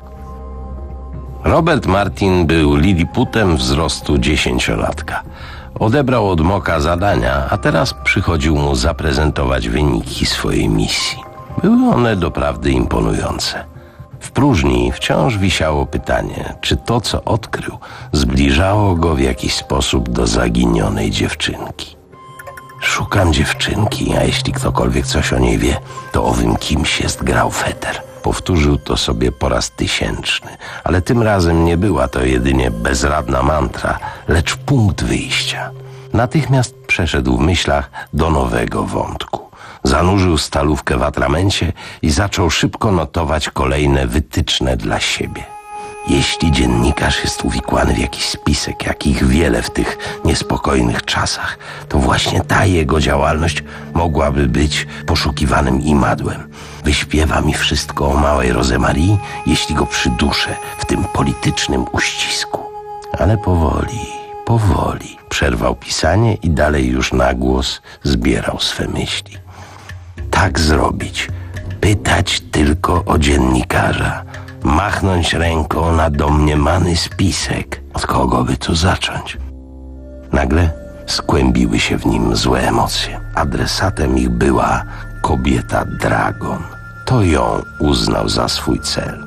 Robert Martin był liliputem wzrostu dziesięciolatka. Odebrał od Moka zadania, a teraz przychodził mu zaprezentować wyniki swojej misji. Były one doprawdy imponujące. W próżni wciąż wisiało pytanie, czy to, co odkrył, zbliżało go w jakiś sposób do zaginionej dziewczynki. Szukam dziewczynki, a jeśli ktokolwiek coś o niej wie, to owym kimś jest Graufetter. Powtórzył to sobie po raz tysięczny, ale tym razem nie była to jedynie bezradna mantra, lecz punkt wyjścia. Natychmiast przeszedł w myślach do nowego wątku. Zanurzył stalówkę w atramencie i zaczął szybko notować kolejne wytyczne dla siebie. Jeśli dziennikarz jest uwikłany w jakiś spisek, jakich wiele w tych niespokojnych czasach, to właśnie ta jego działalność mogłaby być poszukiwanym imadłem. Wyśpiewa mi wszystko o małej Rosemarii, jeśli go przyduszę w tym politycznym uścisku. Ale powoli, powoli przerwał pisanie i dalej już na głos zbierał swe myśli. Tak zrobić, pytać tylko o dziennikarza, machnąć ręką na domniemany spisek. Od kogo by tu zacząć? Nagle skłębiły się w nim złe emocje. Adresatem ich była kobieta Dragon. To ją uznał za swój cel.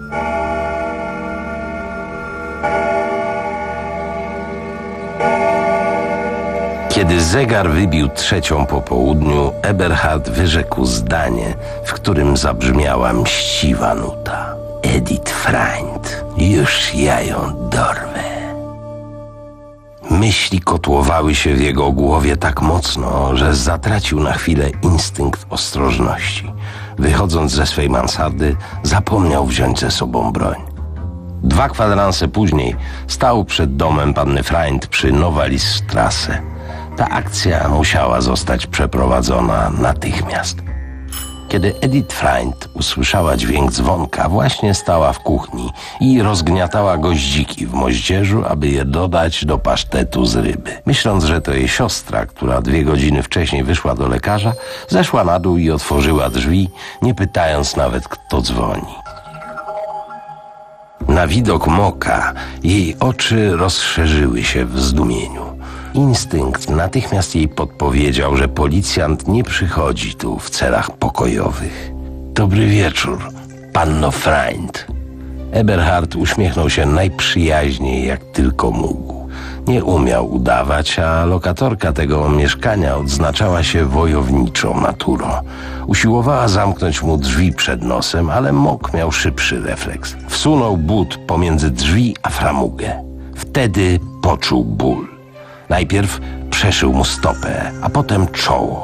Kiedy zegar wybił trzecią po południu, Eberhard wyrzekł zdanie, w którym zabrzmiała mściwa nuta. Edith Freund, już ja ją dorwę. Myśli kotłowały się w jego głowie tak mocno, że zatracił na chwilę instynkt ostrożności. Wychodząc ze swej mansardy, zapomniał wziąć ze sobą broń. Dwa kwadranse później stał przed domem panny Freund przy Nowalisstrasse. Ta akcja musiała zostać przeprowadzona natychmiast. Kiedy Edith Freund usłyszała dźwięk dzwonka, właśnie stała w kuchni i rozgniatała goździki w moździerzu, aby je dodać do pasztetu z ryby. Myśląc, że to jej siostra, która dwie godziny wcześniej wyszła do lekarza, zeszła na dół i otworzyła drzwi, nie pytając nawet, kto dzwoni. Na widok Moka jej oczy rozszerzyły się w zdumieniu. Instynkt natychmiast jej podpowiedział, że policjant nie przychodzi tu w celach pokojowych. Dobry wieczór, panno Freund. Eberhard uśmiechnął się najprzyjaźniej, jak tylko mógł. Nie umiał udawać, a lokatorka tego mieszkania odznaczała się wojowniczą naturą. Usiłowała zamknąć mu drzwi przed nosem, ale Mok miał szybszy refleks. Wsunął but pomiędzy drzwi a framugę. Wtedy poczuł ból. Najpierw przeszył mu stopę, a potem czoło.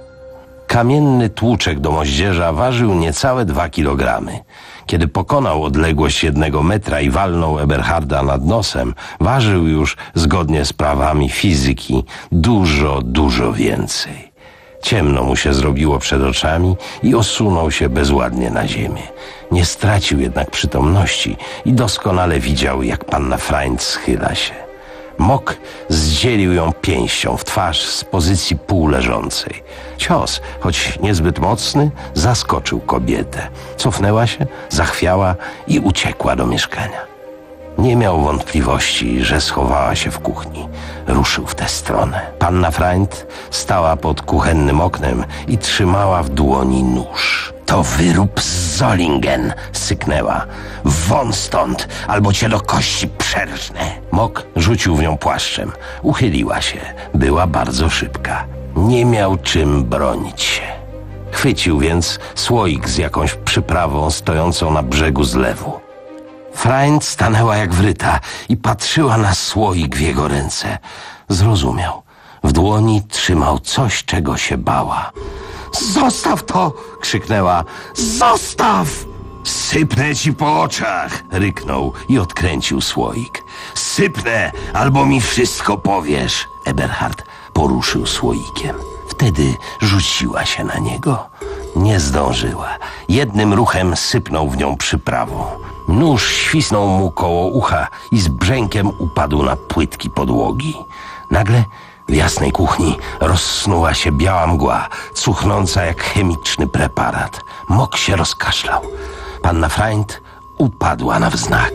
Kamienny tłuczek do moździerza ważył niecałe dwa kilogramy. Kiedy pokonał odległość jednego metra i walnął Eberharda nad nosem, ważył już, zgodnie z prawami fizyki, dużo, dużo więcej. Ciemno mu się zrobiło przed oczami i osunął się bezładnie na ziemię. Nie stracił jednak przytomności i doskonale widział, jak panna Freund schyla się. Mok zdzielił ją pięścią w twarz z pozycji półleżącej. Cios, choć niezbyt mocny, zaskoczył kobietę. Cofnęła się, zachwiała i uciekła do mieszkania. Nie miał wątpliwości, że schowała się w kuchni. Ruszył w tę stronę. Panna Freund stała pod kuchennym oknem i trzymała w dłoni nóż. To wyrób z Zollingen, syknęła. Won stąd, albo cię do kości przerżnę. Mok rzucił w nią płaszczem. Uchyliła się. Była bardzo szybka. Nie miał czym bronić się. Chwycił więc słoik z jakąś przyprawą stojącą na brzegu zlewu. Freund stanęła jak wryta i patrzyła na słoik w jego ręce. Zrozumiał. W dłoni trzymał coś, czego się bała. Zostaw to! Krzyknęła. Zostaw! Sypnę ci po oczach! Ryknął i odkręcił słoik. Sypnę, albo mi wszystko powiesz! Eberhard poruszył słoikiem. Wtedy rzuciła się na niego. Nie zdążyła. Jednym ruchem sypnął w nią przyprawą. Nóż świsnął mu koło ucha i z brzękiem upadł na płytki podłogi. Nagle w jasnej kuchni rozsnuła się biała mgła, cuchnąca jak chemiczny preparat. Mok się rozkaszlał. Panna Freund upadła na wznak.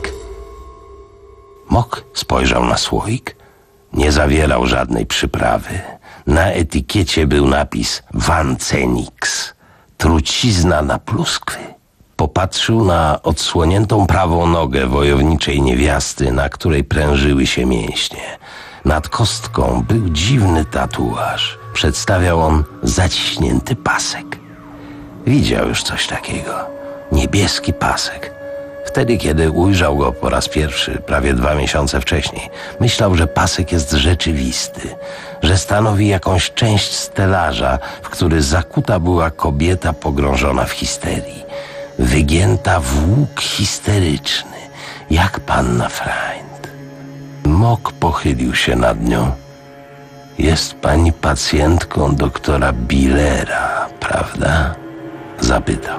Mok spojrzał na słoik. Nie zawierał żadnej przyprawy. Na etykiecie był napis Wancenix. Trucizna na pluskwy. Popatrzył na odsłoniętą prawą nogę wojowniczej niewiasty, na której prężyły się mięśnie. Nad kostką był dziwny tatuaż. Przedstawiał on zaciśnięty pasek. Widział już coś takiego. Niebieski pasek. Wtedy, kiedy ujrzał go po raz pierwszy, prawie dwa miesiące wcześniej, myślał, że pasek jest rzeczywisty, że stanowi jakąś część stelaża, w który zakuta była kobieta pogrążona w histerii. Wygięta w łuk histeryczny, jak panna Freund. Mok pochylił się nad nią. Jest pani pacjentką doktora Billera, prawda? Zapytał.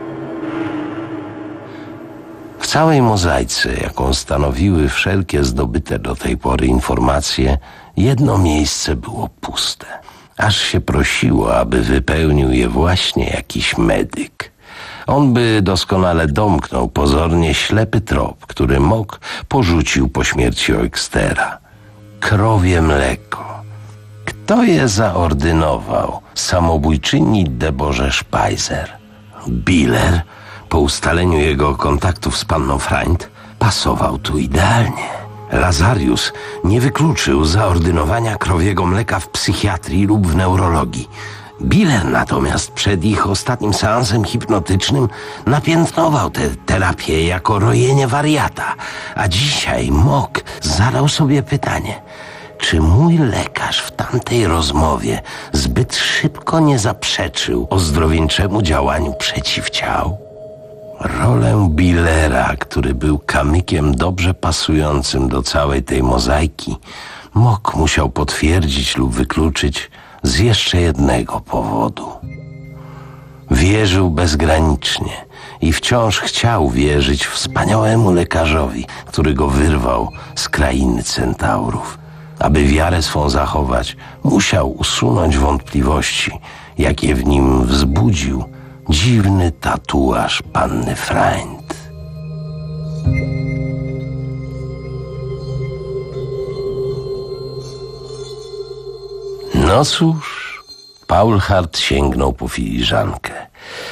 W całej mozaice, jaką stanowiły wszelkie zdobyte do tej pory informacje, jedno miejsce było puste. Aż się prosiło, aby wypełnił je właśnie jakiś medyk. On by doskonale domknął pozornie ślepy trop, który Mok porzucił po śmierci Eugstera. Krowie mleko. Kto je zaordynował? Samobójczyni Deborze Speiser. Biller, po ustaleniu jego kontaktów z panną Freund, pasował tu idealnie. Lazarius nie wykluczył zaordynowania krowiego mleka w psychiatrii lub w neurologii. Biller natomiast przed ich ostatnim seansem hipnotycznym napiętnował tę terapię jako rojenie wariata. A dzisiaj Mok zadał sobie pytanie, czy mój lekarz w tamtej rozmowie zbyt szybko nie zaprzeczył ozdrowieńczemu działaniu przeciwciał? Rolę Billera, który był kamykiem dobrze pasującym do całej tej mozaiki, Mok musiał potwierdzić lub wykluczyć z jeszcze jednego powodu. Wierzył bezgranicznie i wciąż chciał wierzyć wspaniałemu lekarzowi, który go wyrwał z krainy centaurów. Aby wiarę swą zachować, musiał usunąć wątpliwości, jakie w nim wzbudził dziwny tatuaż panny Freund. No cóż, Paulhart sięgnął po filiżankę.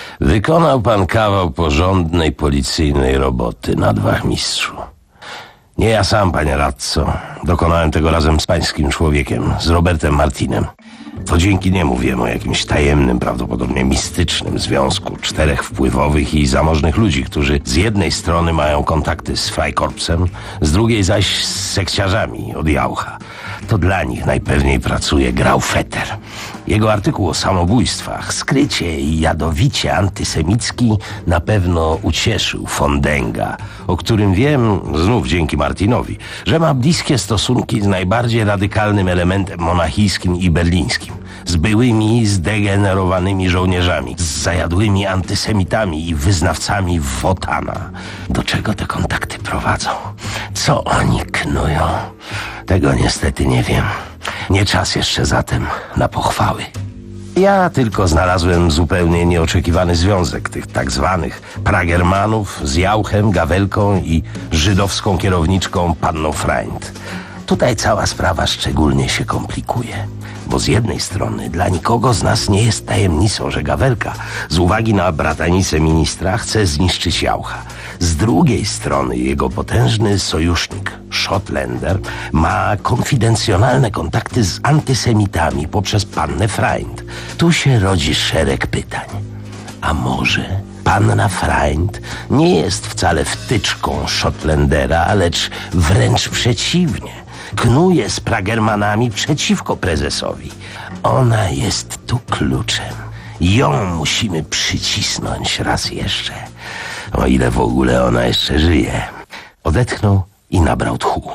Wykonał pan kawał porządnej policyjnej roboty na wachmistrzu. Nie ja sam, panie radco. Dokonałem tego razem z pańskim człowiekiem, z Robertem Martinem. To dzięki niemu wiem o jakimś tajemnym, prawdopodobnie mistycznym związku czterech wpływowych i zamożnych ludzi, którzy z jednej strony mają kontakty z Freikorpsem, z drugiej zaś z sekciarzami od Jaucha. To dla nich najpewniej pracuje Graufelder. Jego artykuł o samobójstwach, skrycie i jadowicie antysemicki, na pewno ucieszył Fondenga, o którym wiem, znów dzięki Martinowi, że ma bliskie stosunki z najbardziej radykalnym elementem monachijskim i berlińskim, z byłymi zdegenerowanymi żołnierzami, z zajadłymi antysemitami i wyznawcami Wotana. Do czego te kontakty prowadzą? Co oni knują? Tego niestety nie wiem. Nie czas jeszcze zatem na pochwały. Ja tylko znalazłem zupełnie nieoczekiwany związek tych tak zwanych Pragermanów z Jauchem, Gawelką i żydowską kierowniczką panną Freund. Tutaj cała sprawa szczególnie się komplikuje, bo z jednej strony dla nikogo z nas nie jest tajemnicą, że Gawelka z uwagi na bratanicę ministra chce zniszczyć Jaucha. Z drugiej strony jego potężny sojusznik, Schottländer, ma konfidencjonalne kontakty z antysemitami poprzez pannę Freund. Tu się rodzi szereg pytań. A może panna Freund nie jest wcale wtyczką Schottländera, lecz wręcz przeciwnie. Knuje z Pragermanami przeciwko prezesowi. Ona jest tu kluczem. Ją musimy przycisnąć raz jeszcze. O ile w ogóle ona jeszcze żyje. Odetchnął i nabrał tchu.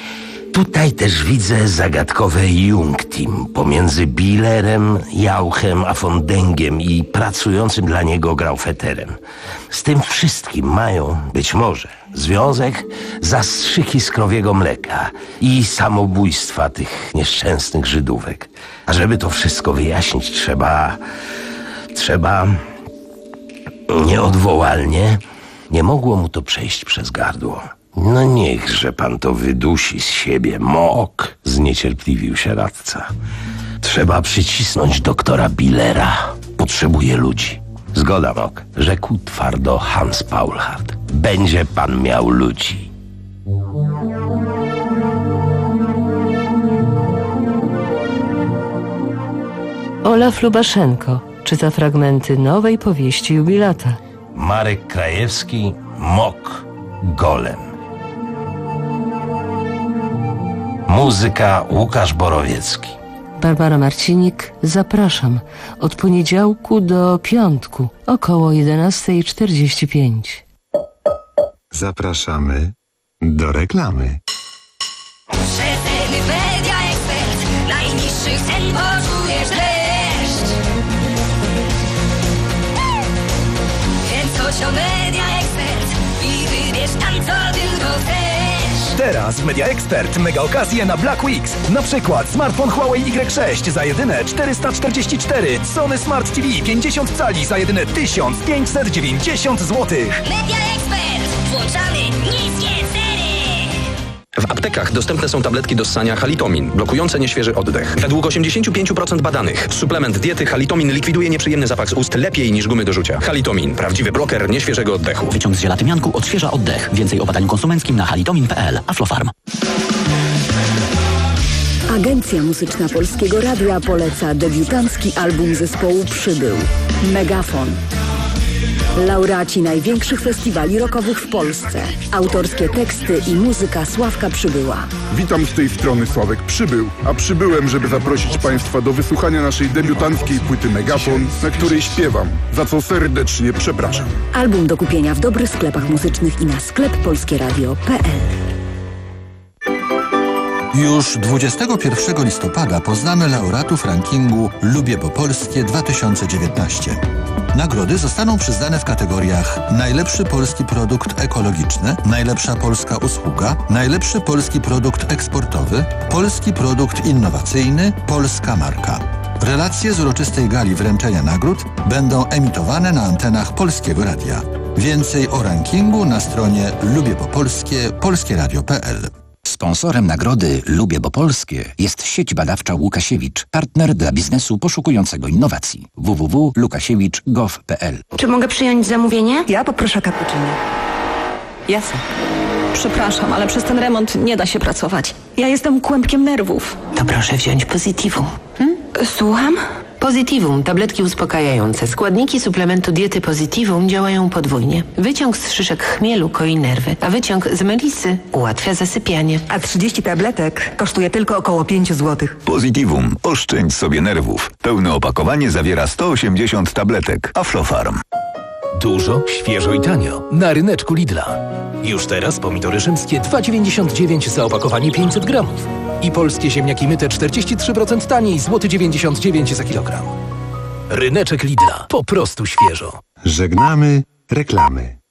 Tutaj też widzę zagadkowe Jungteam pomiędzy Billerem, Jauchem a Fondengiem i pracującym dla niego Graufelderem. Z tym wszystkim mają, być może, związek zastrzyki z krowiego mleka i samobójstwa tych nieszczęsnych Żydówek. A żeby to wszystko wyjaśnić, trzeba... trzeba... Nieodwołalnie nie mogło mu to przejść przez gardło. No niechże pan to wydusi z siebie, Mok, zniecierpliwił się radca. Trzeba przycisnąć doktora Billera. Potrzebuje ludzi. Zgoda, Mok, rzekł twardo Hans Paulhardt. Będzie pan miał ludzi. Olaf Lubaszenko czyta fragmenty nowej powieści jubilata. Marek Krajewski, Mok, Golem. Muzyka Łukasz Borowiecki. Barbara Marcinik, zapraszam od poniedziałku do piątku około jedenasta czterdzieści pięć. Zapraszamy do reklamy. Przeceny Media Expert. Najniższych cen poczujesz deszcz. Więc chodź o Media Expert i wybierz tam, co tylko chcesz. Teraz w Media Expert mega okazje na Black Weeks. Na przykład smartfon Huawei Y sześć za jedyne czterysta czterdzieści cztery, Sony Smart T V pięćdziesiąt cali za jedyne tysiąc pięćset dziewięćdziesiąt złotych. Media Expert. Włączamy niskie ceny. W aptekach dostępne są tabletki do ssania Halitomin, blokujące nieświeży oddech. Według osiemdziesiąt pięć procent badanych suplement diety Halitomin likwiduje nieprzyjemny zapach z ust lepiej niż gumy do rzucia. Halitomin, prawdziwy bloker nieświeżego oddechu. Wyciąg z ziela tymianku odświeża oddech. Więcej o badaniu konsumenckim na halitomin kropka p l. Aflofarm. Agencja Muzyczna Polskiego Radia poleca debiutancki album zespołu Przybył. Megafon. Laureaci największych festiwali rockowych w Polsce. Autorskie teksty i muzyka Sławka Przybyła. Witam z tej strony Sławek Przybył, a przybyłem, żeby zaprosić Państwa do wysłuchania naszej debiutanckiej płyty Megafon, na której śpiewam, za co serdecznie przepraszam. Album do kupienia w dobrych sklepach muzycznych i na sklep polskieradio kropka p l. Już dwudziestego pierwszego listopada poznamy laureatów rankingu Lubię po Polskie dwa tysiące dziewiętnaście. Nagrody zostaną przyznane w kategoriach najlepszy polski produkt ekologiczny, najlepsza polska usługa, najlepszy polski produkt eksportowy, polski produkt innowacyjny, polska marka. Relacje z uroczystej gali wręczenia nagród będą emitowane na antenach Polskiego Radia. Więcej o rankingu na stronie lubię po polskie polskieradio kropka p l. Sponsorem nagrody Lubię Bo Polskie jest sieć badawcza Łukasiewicz, partner dla biznesu poszukującego innowacji. w w w kropka lukasiewicz kropka gov kropka p l. Czy mogę przyjąć zamówienie? Ja poproszę cappuccino. Jasne. Przepraszam, ale przez ten remont nie da się pracować. Ja jestem kłębkiem nerwów. To proszę wziąć Positivum. Hm? Słucham? Positivum, tabletki uspokajające. Składniki suplementu diety Positivum działają podwójnie. Wyciąg z szyszek chmielu koi nerwy, a wyciąg z melisy ułatwia zasypianie. A trzydzieści tabletek kosztuje tylko około pięć złotych. Positivum. Oszczędź sobie nerwów. Pełne opakowanie zawiera sto osiemdziesiąt tabletek. Aflofarm. Dużo, świeżo i tanio. Na ryneczku Lidla. Już teraz pomidory rzymskie dwa dziewięćdziesiąt dziewięć za opakowanie pięćset gramów. I polskie ziemniaki myte czterdzieści trzy procent taniej, złoty dziewięćdziesiąt dziewięć za kilogram. Ryneczek Lidla. Po prostu świeżo. Żegnamy reklamy.